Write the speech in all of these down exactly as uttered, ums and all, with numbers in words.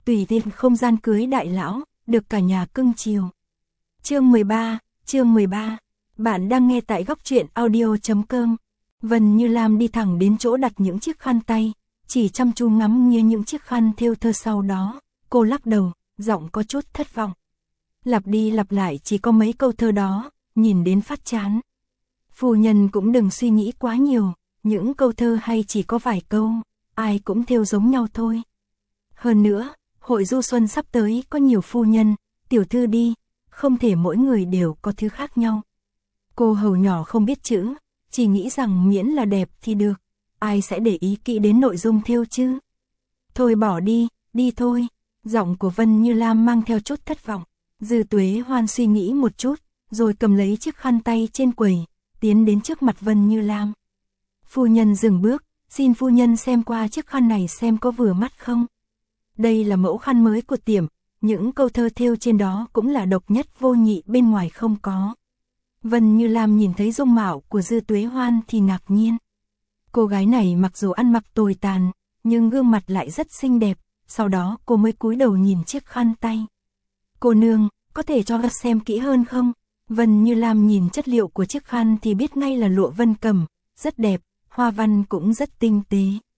tùy tiện không gian cưới đại lão, được cả nhà cưng chiều. Chương mười ba, chương mười ba. Bạn đang nghe tại góc truyện audio chấm com. Vân Như Lam đi thẳng đến chỗ đặt những chiếc khăn tay, chỉ chăm chú ngắm nghía những chiếc khăn thêu thơ, sau đó, cô lắc đầu, giọng có chút thất vọng. Lặp đi lặp lại chỉ có mấy câu thơ đó, nhìn đến phát chán. Phu nhân cũng đừng suy nghĩ quá nhiều, những câu thơ hay chỉ có vài câu, ai cũng thêu giống nhau thôi. Hơn nữa, hội du xuân sắp tới có nhiều phu nhân, tiểu thư đi, không thể mỗi người đều có thứ khác nhau. Cô hầu nhỏ không biết chữ, chỉ nghĩ rằng miễn là đẹp thì được, ai sẽ để ý kỹ đến nội dung thêu chứ. Thôi bỏ đi, đi thôi, giọng của Vân Như Lam mang theo chút thất vọng. Dư Tuế Hoan suy nghĩ một chút, rồi cầm lấy chiếc khăn tay trên quầy, tiến đến trước mặt Vân Như Lam. Phu nhân dừng bước, xin phu nhân xem qua chiếc khăn này xem có vừa mắt không. Đây là mẫu khăn mới của tiệm, những câu thơ thêu trên đó cũng là độc nhất vô nhị, bên ngoài không có. Vân Như Lam nhìn thấy dung mạo của Dư Tuế Hoan thì ngạc nhiên. Cô gái này mặc dù ăn mặc tồi tàn, nhưng gương mặt lại rất xinh đẹp, sau đó cô mới cúi đầu nhìn chiếc khăn tay. Cô nương, có thể cho xem kỹ hơn không? Vân Như Lam nhìn chất liệu của chiếc khăn thì biết ngay là lụa vân cẩm, rất đẹp, hoa văn cũng rất tinh tế.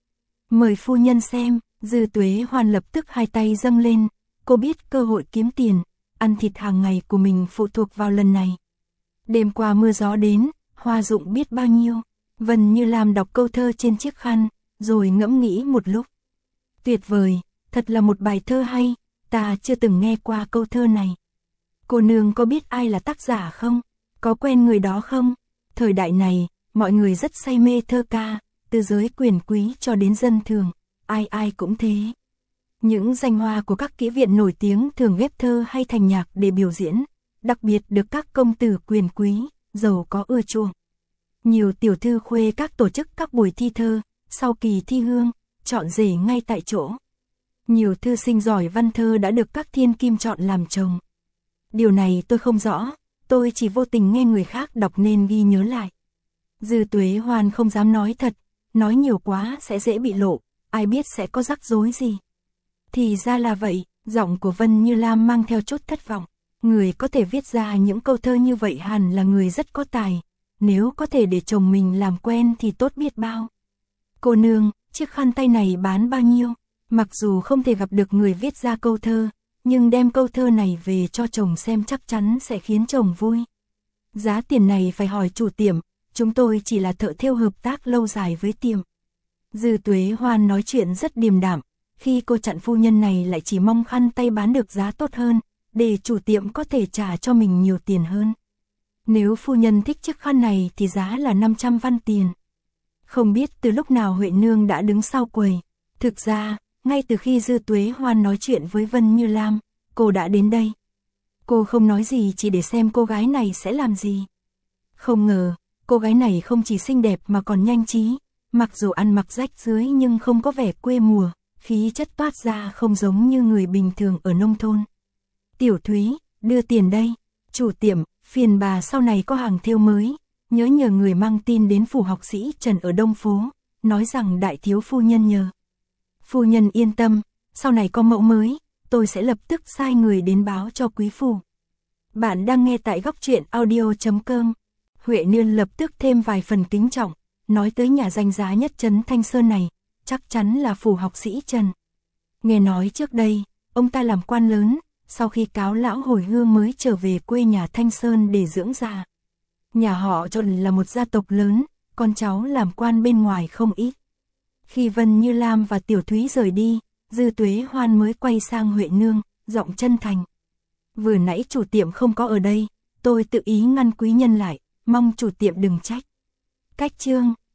Mời phu nhân xem. Dư Tuế Hoan lập tức hai tay dâng lên, cô biết cơ hội kiếm tiền, ăn thịt hàng ngày của mình phụ thuộc vào lần này. Đêm qua mưa gió đến, hoa dụng biết bao nhiêu. Vân Như Lam đọc câu thơ trên chiếc khăn, rồi ngẫm nghĩ một lúc. Tuyệt vời, thật là một bài thơ hay, ta chưa từng nghe qua câu thơ này. Cô nương có biết ai là tác giả không? Có quen người đó không? Thời đại này, mọi người rất say mê thơ ca, từ giới quyền quý cho đến dân thường, ai ai cũng thế. Những danh hoa của các kỹ viện nổi tiếng thường ghép thơ hay thành nhạc để biểu diễn, đặc biệt được các công tử quyền quý, giàu có ưa chuộng. Nhiều tiểu thư khuê các tổ chức các buổi thi thơ, sau kỳ thi hương, chọn rể ngay tại chỗ. Nhiều thư sinh giỏi văn thơ đã được các thiên kim chọn làm chồng. Điều này tôi không rõ, tôi chỉ vô tình nghe người khác đọc nên ghi nhớ lại. Dư Tuế Hoan không dám nói thật, nói nhiều quá sẽ dễ bị lộ, ai biết sẽ có rắc rối gì. Thì ra là vậy, giọng của Vân Như Lam mang theo chút thất vọng. Người có thể viết ra những câu thơ như vậy hẳn là người rất có tài, nếu có thể để chồng mình làm quen thì tốt biết bao. Cô nương, chiếc khăn tay này bán bao nhiêu? Mặc dù không thể gặp được người viết ra câu thơ, nhưng đem câu thơ này về cho chồng xem chắc chắn sẽ khiến chồng vui. Giá tiền này phải hỏi chủ tiệm, chúng tôi chỉ là thợ thêu hợp tác lâu dài với tiệm. Dư Tuế Hoan nói chuyện rất điềm đạm, khi cô chặn phu nhân này lại chỉ mong khăn tay bán được giá tốt hơn, để chủ tiệm có thể trả cho mình nhiều tiền hơn. Nếu phu nhân thích chiếc khăn này thì giá là năm trăm văn tiền. Không biết từ lúc nào Huệ Nương đã đứng sau quầy. Thực ra, ngay từ khi Dư Tuế Hoan nói chuyện với Vân Như Lam, cô đã đến đây. Cô không nói gì chỉ để xem cô gái này sẽ làm gì. Không ngờ, cô gái này không chỉ xinh đẹp mà còn nhanh trí, mặc dù ăn mặc rách rưới nhưng không có vẻ quê mùa, khí chất toát ra không giống như người bình thường ở nông thôn. Tiểu Thúy, đưa tiền đây. Chủ tiệm, phiền bà sau này có hàng thêu mới, nhớ nhờ người mang tin đến phủ học sĩ Trần ở Đông Phố, nói rằng đại thiếu phu nhân nhờ. Phu nhân yên tâm, sau này có mẫu mới, tôi sẽ lập tức sai người đến báo cho quý phủ. Bạn đang nghe tại góc truyện audio chấm com. Huệ Nương lập tức thêm vài phần kính trọng, nói tới nhà danh giá nhất trấn Thanh Sơn này, chắc chắn là phủ học sĩ Trần. Nghe nói trước đây, ông ta làm quan lớn, sau khi cáo lão hồi hương mới trở về quê nhà Thanh Sơn để dưỡng già. Nhà họ Trần là một gia tộc lớn, con cháu làm quan bên ngoài không ít. Khi Vân Như Lam và Tiểu Thúy rời đi, Dư Tuế Hoan mới quay sang Huệ Nương, giọng chân thành. Vừa nãy chủ tiệm không có ở đây, tôi tự ý ngăn quý nhân lại, mong chủ tiệm đừng trách. Cách chương.